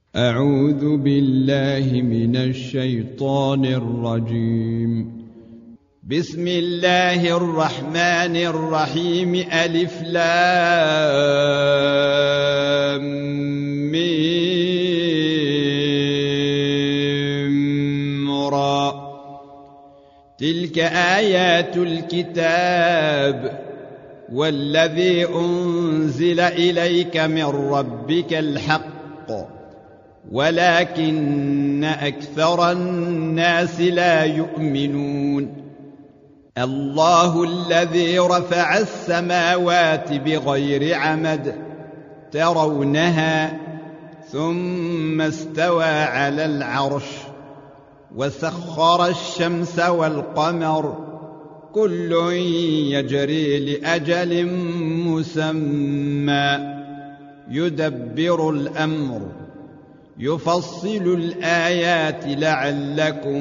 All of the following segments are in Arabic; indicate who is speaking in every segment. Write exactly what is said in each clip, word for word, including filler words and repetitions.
Speaker 1: أعوذ بالله من الشيطان الرجيم. بسم الله الرحمن الرحيم. ألف لام ميم را. تلك آيات الكتاب والذي أنزل إليك من ربك الحق ولكن أكثر الناس لا يؤمنون. الله الذي رفع السماوات بغير عمد ترونها ثم استوى على العرش وسخر الشمس والقمر كل يجري لأجل مسمى يدبر الأمر يفصل الآيات لعلكم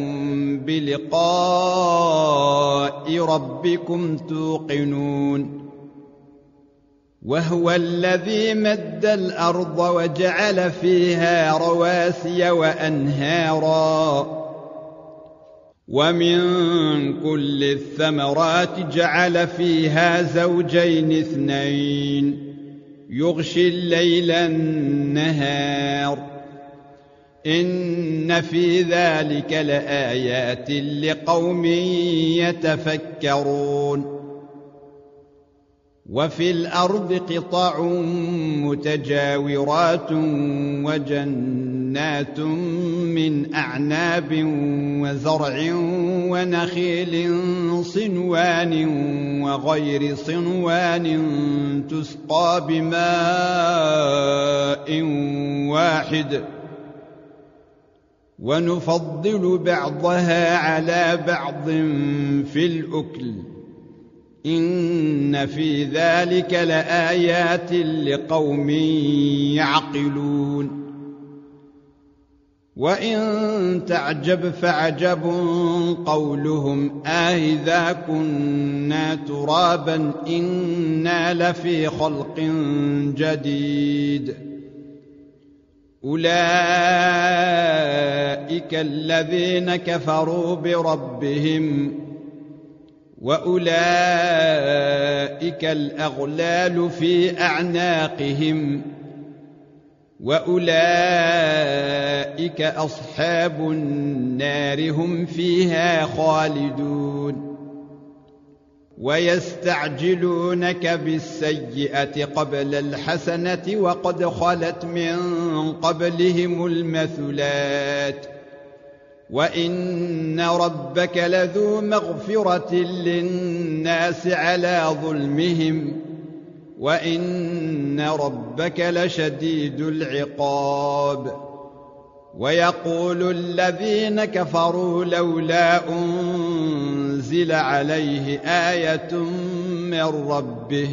Speaker 1: بلقاء ربكم توقنون. وهو الذي مد الأرض وجعل فيها رواسي وأنهارا ومن كل الثمرات جعل فيها زوجين اثنين يغشي الليل النهار إن في ذلك لآيات لقوم يتفكرون. وفي الأرض قطع متجاورات وجنات من أعناب وزرع ونخيل صنوان وغير صنوان تسقى بماء واحد ونفضل بعضها على بعض في الأكل إن في ذلك لآيات لقوم يعقلون. وإن تعجب فعجب قولهم أإذا كنا ترابا إنا لفي خلق جديد. أولئك الذين كفروا بربهم وأولئك الأغلال في أعناقهم وأولئك أصحاب النار هم فيها خالدون. ويستعجلونك بالسيئة قبل الحسنة وقد خلت من قبلهم المثلات وإن ربك لذو مغفرة للناس على ظلمهم وإن ربك لشديد العقاب. ويقول الذين كفروا لولا أنزل عليه آية من ربه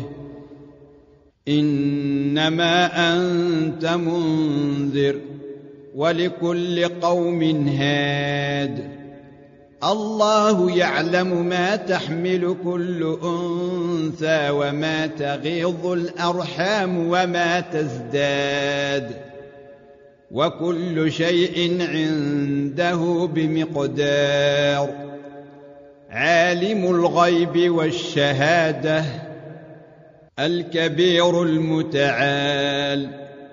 Speaker 1: إنما أنت منذر ولكل قوم هاد. الله يعلم ما تحمل كل أنثى وما تغيض الأرحام وما تزداد وكل شيء عنده بمقدار. عالم الغيب والشهادة الكبير المتعال.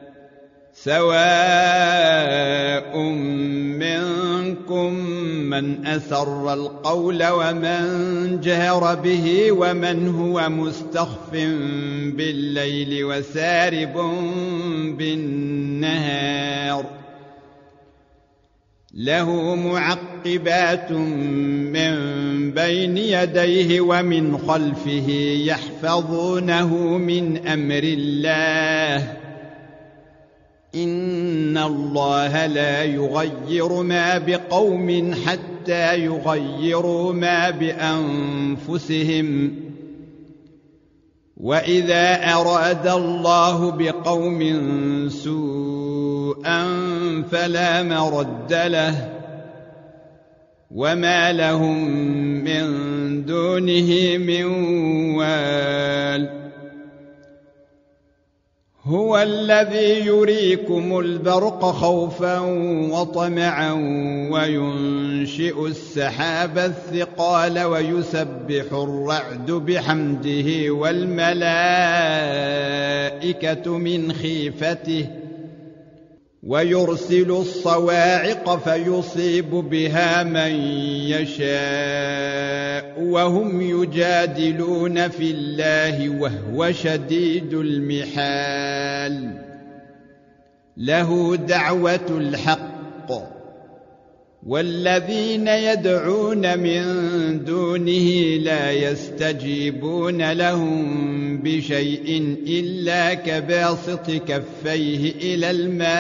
Speaker 1: سواء منكم من أسر القول ومن جهر به ومن هو مستخف بالليل وسارب بالنهار له معقبات من بين يديه ومن خلفه يحفظونه من أمر الله إن الله لا يغير ما بقوم حتى يغيروا ما بأنفسهم وإذا أراد الله بقوم سوءا فلا مرد له وما لهم من دونه من وال. هو الذي يريكم البرق خوفا وطمعا وينشئ السحاب الثقال ويسبح الرعد بحمده والملائكة من خيفته ويرسل الصواعق فيصيب بها من يشاء وهم يجادلون في الله وهو شديد المحال له دعوة الحق والذين يدعون من دونه لا يستجيبون لهم بشيء إلا كباسط كفيه إلى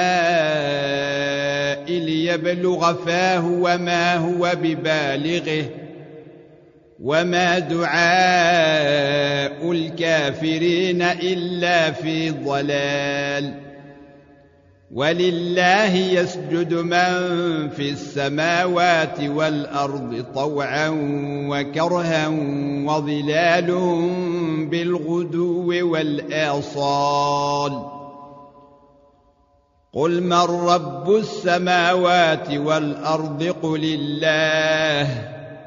Speaker 1: الماء ليبلغ فاه وما هو ببالغه وما دعاء الكافرين إلا في ضلال ولله يسجد من في السماوات والأرض طوعا وكرها وظلالهم بالغدو والآصال قل من رب السماوات والأرض قل الله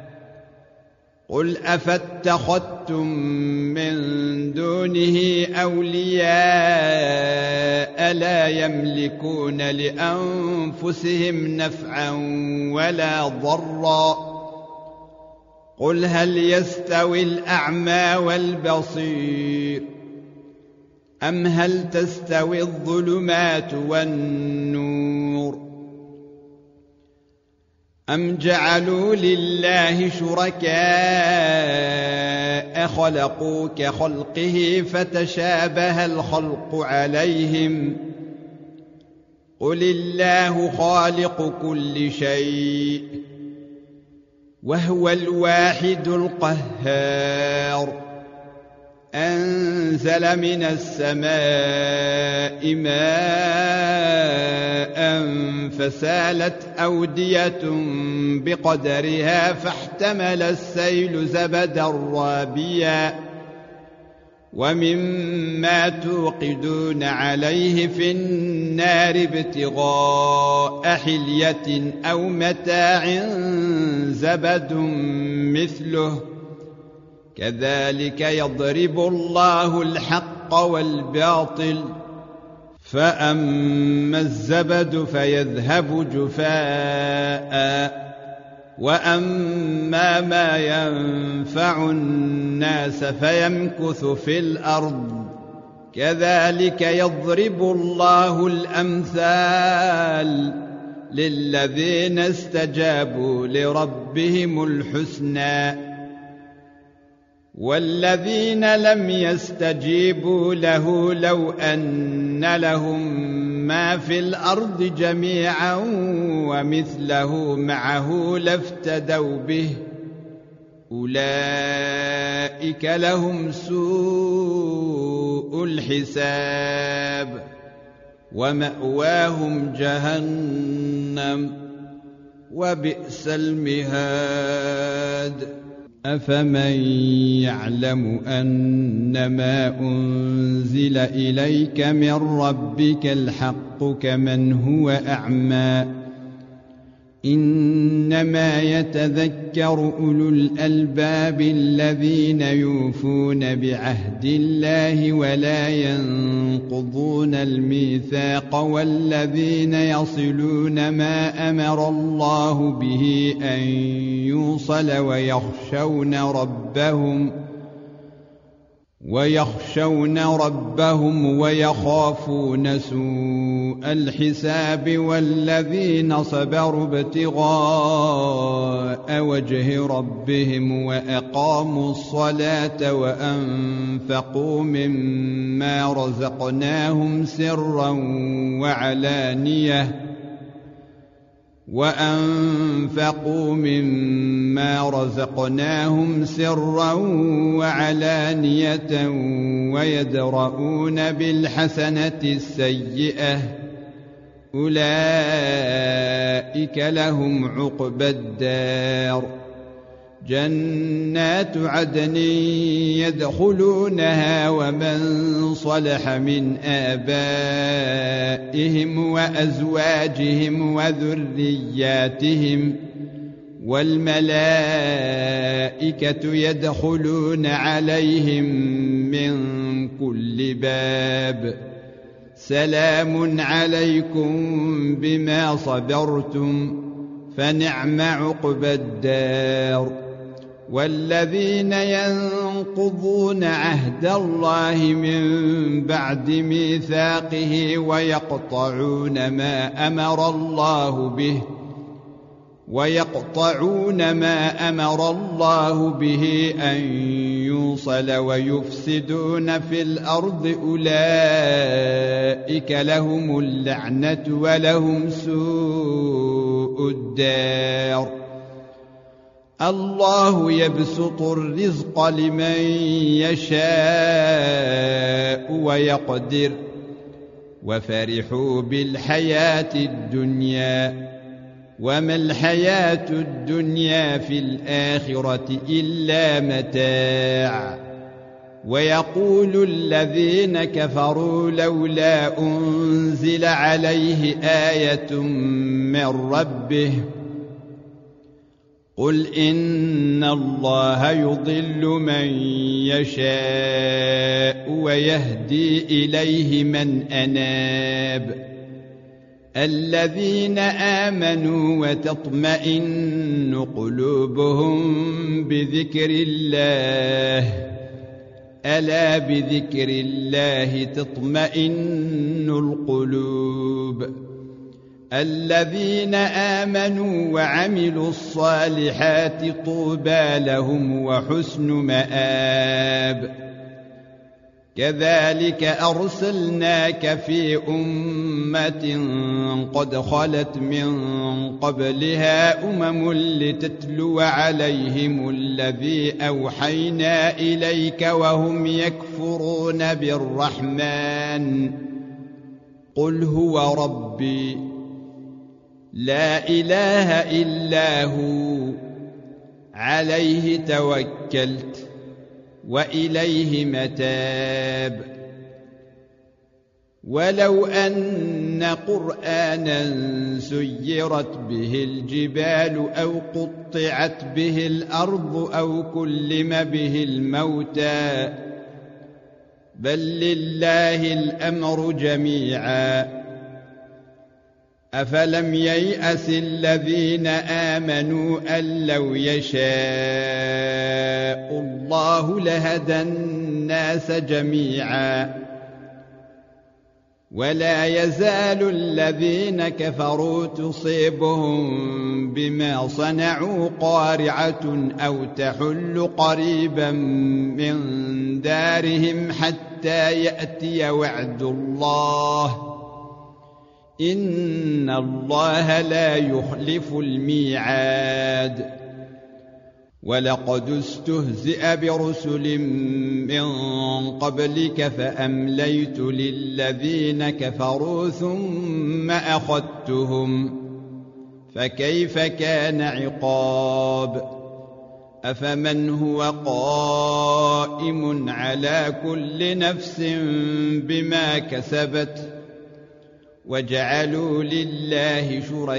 Speaker 1: قل أفاتخذتم من دونه أولياء لا يملكون لأنفسهم نفعا ولا ضرا قل هل يستوي الأعمى والبصير أم هل تستوي الظلمات والنور أم جعلوا لله شركاء خلقوا كخلقه فتشابه الخلق عليهم قل الله خالق كل شيء وهو الواحد القهار أنزل من السماء ماء فسالت أودية بقدرها فاحتمل السيل زبدا رابيا ومما توقدون عليه في النار ابتغاء حلية أو متاع زبد مثله كذلك يضرب الله الحق والباطل فأما الزبد فيذهب جفاء وأما ما ينفع الناس فيمكث في الأرض كذلك يضرب الله الأمثال للذين استجابوا لربهم الحسنى والذين لم يستجيبوا له لو أن لهم ما في الأرض جميعا ومثله معه لافتدوا به أولئك لهم سوء الحساب ومأواهم جهنم وبئس المهاد أفمن يعلم أنما أنزل إليك من ربك الحق كمن هو أعمى إنما يتذكر أولو الألباب الذين يوفون بعهد الله ولا ينقضون الميثاق والذين يصلون ما أمر الله به أن يوصل ويخشون ربهم ويخشون ربهم ويخافون سوء الحساب والذين صبروا ابتغاء وجه ربهم وأقاموا الصلاة وأنفقوا مما رزقناهم سرا وعلانية وأنفقوا مما رزقناهم سرا وعلانية ويدرؤون بالحسنة السيئة أولئك لهم عقبى الدار جنات عدن يدخلونها ومن صلح من آبائهم وأزواجهم وذرياتهم والملائكة يدخلون عليهم من كل باب سلام عليكم بما صبرتم فنعم عقبى الدار. والذين ينقضون عهد الله من بعد ميثاقه ويقطعون ما أمر الله به ويقطعون ما أمر الله به أن يوصل ويفسدون في الأرض أولئك لهم اللعنة ولهم سوء الدار. الله يبسط الرزق لمن يشاء ويقدر وفرحوا بالحياة الدنيا وما الحياة الدنيا في الآخرة إلا متاع. ويقول الذين كفروا لولا أنزل عليه آية من ربه قل إن الله يضل من يشاء ويهدي إليه من أناب. الذين آمنوا وتطمئن قلوبهم بذكر الله ألا بذكر الله تطمئن القلوب. الذين آمنوا وعملوا الصالحات طوبى لهم وحسن مآب. كذلك أرسلناك في أمة قد خلت من قبلها أمم لتتلو عليهم الذي أوحينا إليك وهم يكفرون بالرحمن قل هو ربي لا إله إلا هو عليه توكلت وإليه متاب. ولو أن قرآنا سيرت به الجبال أو قطعت به الأرض أو كلم به الموتى بل لله الأمر جميعا. أفلم ييأس الذين آمنوا أن لو يشاء الله لهدى الناس جميعا. ولا يزال الذين كفروا تصيبهم بما صنعوا قارعة أو تحل قريبا من دارهم حتى يأتي وعد الله إن الله لا يخلف الميعاد. ولقد استهزئ برسل من قبلك فأمليت للذين كفروا ثم أخذتهم فكيف كان عقاب. أفمن هو قائم على كل نفس بما كسبت وجعلوا لله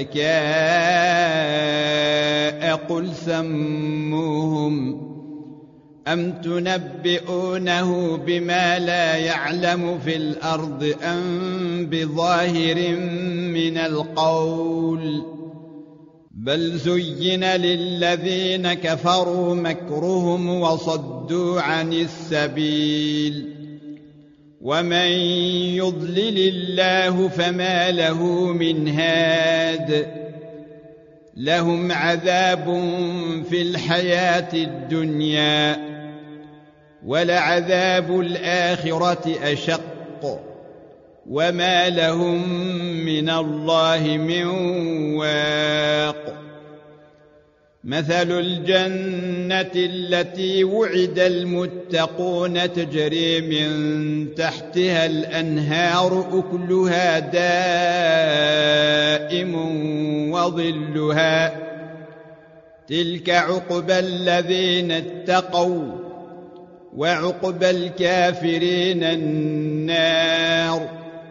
Speaker 1: شركاء قل سموهم أم تنبئونه بما لا يعلم في الأرض أم بظاهر من القول بل زين للذين كفروا مكرهم وصدوا عن السبيل ومن يضلل الله فما له من هاد. لهم عذاب في الحياة الدنيا ولعذاب الآخرة أشق وما لهم من الله من واق. مثل الجنة التي وعد المتقون تجري من تحتها الأنهار أكلها دائم وظلها تلك عقبى الذين اتقوا وعقبى الكافرين النار.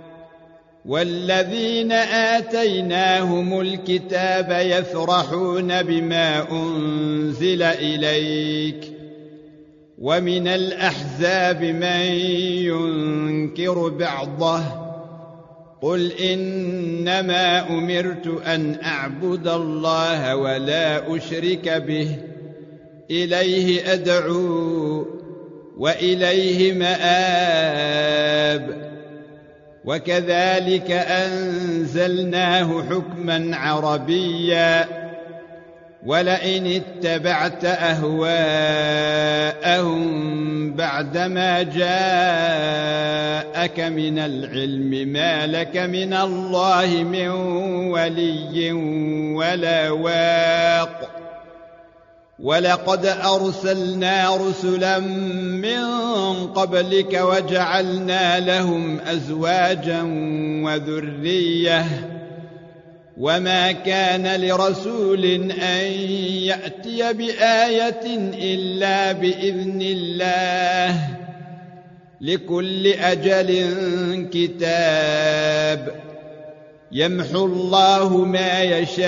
Speaker 1: والذين آتيناهم الكتاب يفرحون بما أنزل إليك ومن الأحزاب من ينكر بعضه قل إنما أمرت أن أعبد الله ولا أشرك به إليه أدعو وإليه مآب. وكذلك أنزلناه حكما عربيا ولئن اتبعت أهواءهم بعدما جاءك من العلم ما لك من الله من ولي ولا واق. ولقد أرسلنا رسلا من قبلك وجعلنا لهم أزواجا وذرية وما كان لرسول أن يأتي بآية إلا بإذن الله لكل أجل كتاب يمحو الله ما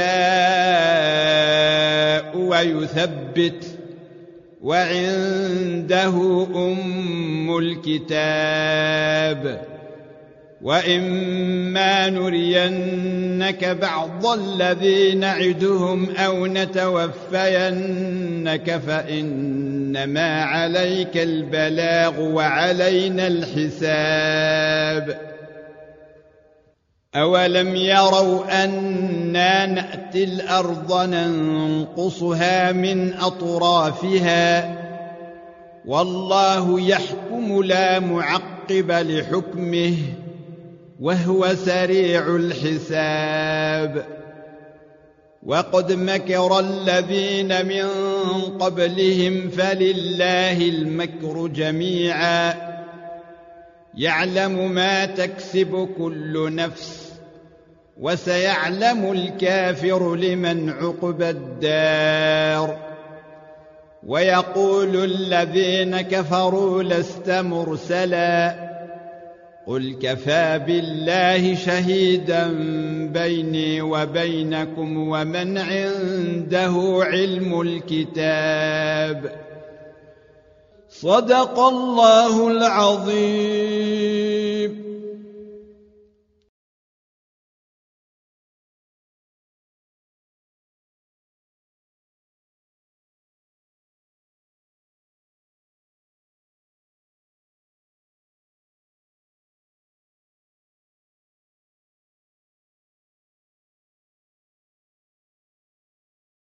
Speaker 1: يشاء ويثبت وعنده أم الكتاب. وإما نرينك بعض الذي نعدهم أو نتوفينك فإنما عليك البلاغ وعلينا الحساب. أولم يروا أنا نأتي الأرض ننقصها من أطرافها والله يحكم لا معقب لحكمه وهو سريع الحساب. وقد مكر الذين من قبلهم فلله المكر جميعا يعلم ما تكسب كل نفس وسيعلم الكافر لمن عقبى الدار. ويقول الذين كفروا لست مرسلا قل كفى بالله شهيدا بيني وبينكم ومن عنده علم الكتاب. صدق الله العظيم.